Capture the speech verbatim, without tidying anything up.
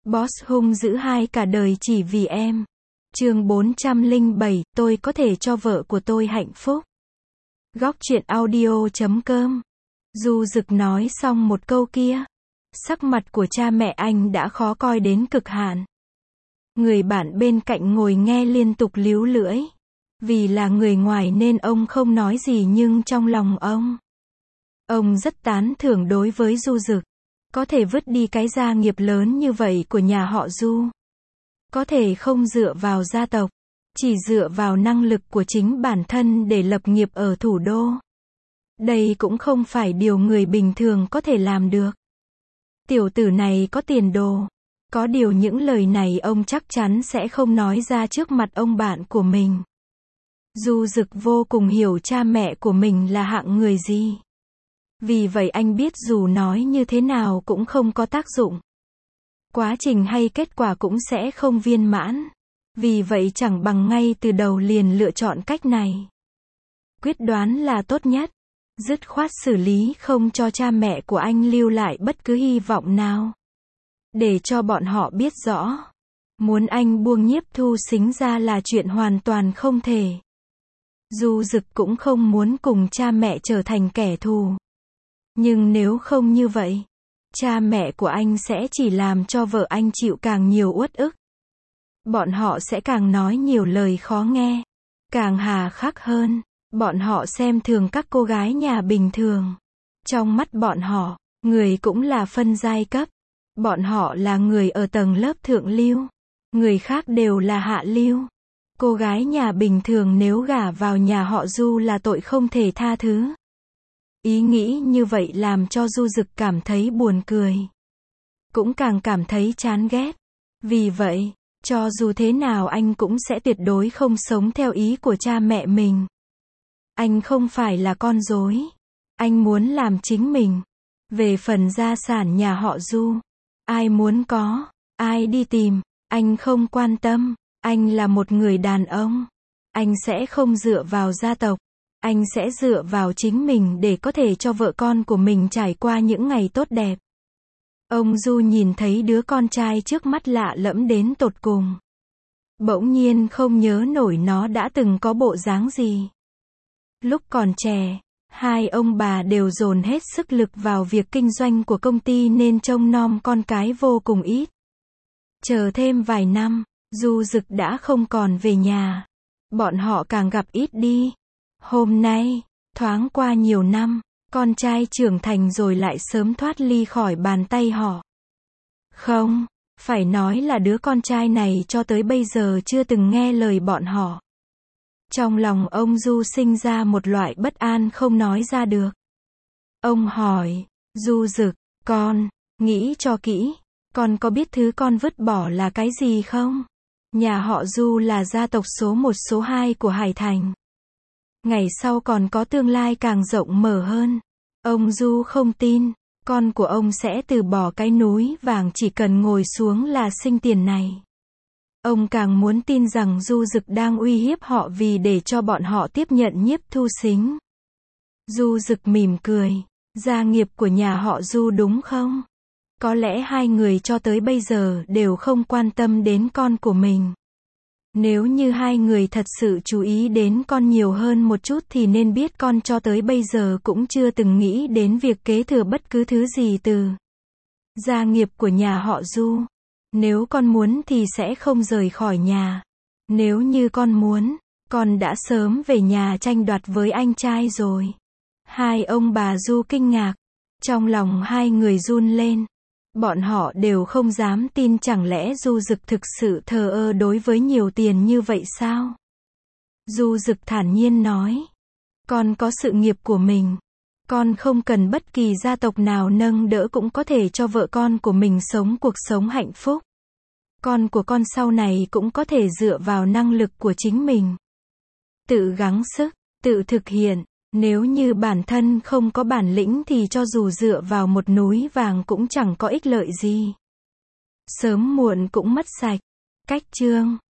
Boss hung dữ hai cả đời chỉ vì em. Chương bốn trăm lẻ bảy, tôi có thể cho vợ của tôi hạnh phúc. Góc truyện audio chấm com. Du Dực nói xong một câu kia, sắc mặt của cha mẹ anh đã khó coi đến cực hạn. Người bạn bên cạnh ngồi nghe liên tục líu lưỡi. Vì là người ngoài nên ông không nói gì, nhưng trong lòng ông, ông rất tán thưởng đối với Du Dực. Có thể vứt đi cái gia nghiệp lớn như vậy của nhà họ Du. Có thể không dựa vào gia tộc, chỉ dựa vào năng lực của chính bản thân để lập nghiệp ở thủ đô. Đây cũng không phải điều người bình thường có thể làm được. Tiểu tử này có tiền đồ. Có điều những lời này ông chắc chắn sẽ không nói ra trước mặt ông bạn của mình. Du Dực vô cùng hiểu cha mẹ của mình là hạng người gì. Vì vậy anh biết dù nói như thế nào cũng không có tác dụng. Quá trình hay kết quả cũng sẽ không viên mãn. Vì vậy chẳng bằng ngay từ đầu liền lựa chọn cách này. Quyết đoán là tốt nhất. Dứt khoát xử lý, không cho cha mẹ của anh lưu lại bất cứ hy vọng nào. Để cho bọn họ biết rõ, muốn anh buông Nhiếp Thu Sính ra là chuyện hoàn toàn không thể. Du Dực cũng không muốn cùng cha mẹ trở thành kẻ thù. Nhưng nếu không như vậy, cha mẹ của anh sẽ chỉ làm cho vợ anh chịu càng nhiều uất ức. Bọn họ sẽ càng nói nhiều lời khó nghe, càng hà khắc hơn. Bọn họ xem thường các cô gái nhà bình thường. Trong mắt bọn họ, người cũng là phân giai cấp. Bọn họ là người ở tầng lớp thượng lưu. Người khác đều là hạ lưu. Cô gái nhà bình thường nếu gả vào nhà họ Du là tội không thể tha thứ. Ý nghĩ như vậy làm cho Du Dực cảm thấy buồn cười. Cũng càng cảm thấy chán ghét. Vì vậy, cho dù thế nào anh cũng sẽ tuyệt đối không sống theo ý của cha mẹ mình. Anh không phải là con rối. Anh muốn làm chính mình. Về phần gia sản nhà họ Du, ai muốn có, ai đi tìm, anh không quan tâm. Anh là một người đàn ông. Anh sẽ không dựa vào gia tộc. Anh sẽ dựa vào chính mình để có thể cho vợ con của mình trải qua những ngày tốt đẹp. Ông Du nhìn thấy đứa con trai trước mắt lạ lẫm đến tột cùng. Bỗng nhiên không nhớ nổi nó đã từng có bộ dáng gì. Lúc còn trẻ, hai ông bà đều dồn hết sức lực vào việc kinh doanh của công ty nên trông nom con cái vô cùng ít. Chờ thêm vài năm, Du Dực đã không còn về nhà. Bọn họ càng gặp ít đi. Hôm nay, thoáng qua nhiều năm, con trai trưởng thành rồi lại sớm thoát ly khỏi bàn tay họ. Không, phải nói là đứa con trai này cho tới bây giờ chưa từng nghe lời bọn họ. Trong lòng ông Du sinh ra một loại bất an không nói ra được. Ông hỏi, Du Dực, con, nghĩ cho kỹ, con có biết thứ con vứt bỏ là cái gì không? Nhà họ Du là gia tộc số một số hai của Hải Thành. Ngày sau còn có tương lai càng rộng mở hơn. Ông Du không tin, con của ông sẽ từ bỏ cái núi vàng chỉ cần ngồi xuống là sinh tiền này. Ông càng muốn tin rằng Du Dực đang uy hiếp họ vì để cho bọn họ tiếp nhận Nhiếp Thu Sính. Du Dực mỉm cười, gia nghiệp của nhà họ Du đúng không? Có lẽ hai người cho tới bây giờ đều không quan tâm đến con của mình. Nếu như hai người thật sự chú ý đến con nhiều hơn một chút thì nên biết con cho tới bây giờ cũng chưa từng nghĩ đến việc kế thừa bất cứ thứ gì từ gia nghiệp của nhà họ Du. Nếu con muốn thì sẽ không rời khỏi nhà. Nếu như con muốn, con đã sớm về nhà tranh đoạt với anh trai rồi. Hai ông bà Du kinh ngạc. Trong lòng hai người run lên. Bọn họ đều không dám tin, chẳng lẽ Du Dực thực sự thờ ơ đối với nhiều tiền như vậy sao? Du Dực thản nhiên nói. Con có sự nghiệp của mình. Con không cần bất kỳ gia tộc nào nâng đỡ cũng có thể cho vợ con của mình sống cuộc sống hạnh phúc. Con của con sau này cũng có thể dựa vào năng lực của chính mình. Tự gắng sức, tự thực hiện. Nếu như bản thân không có bản lĩnh thì cho dù dựa vào một núi vàng cũng chẳng có ích lợi gì. Sớm muộn cũng mất sạch. Cách chương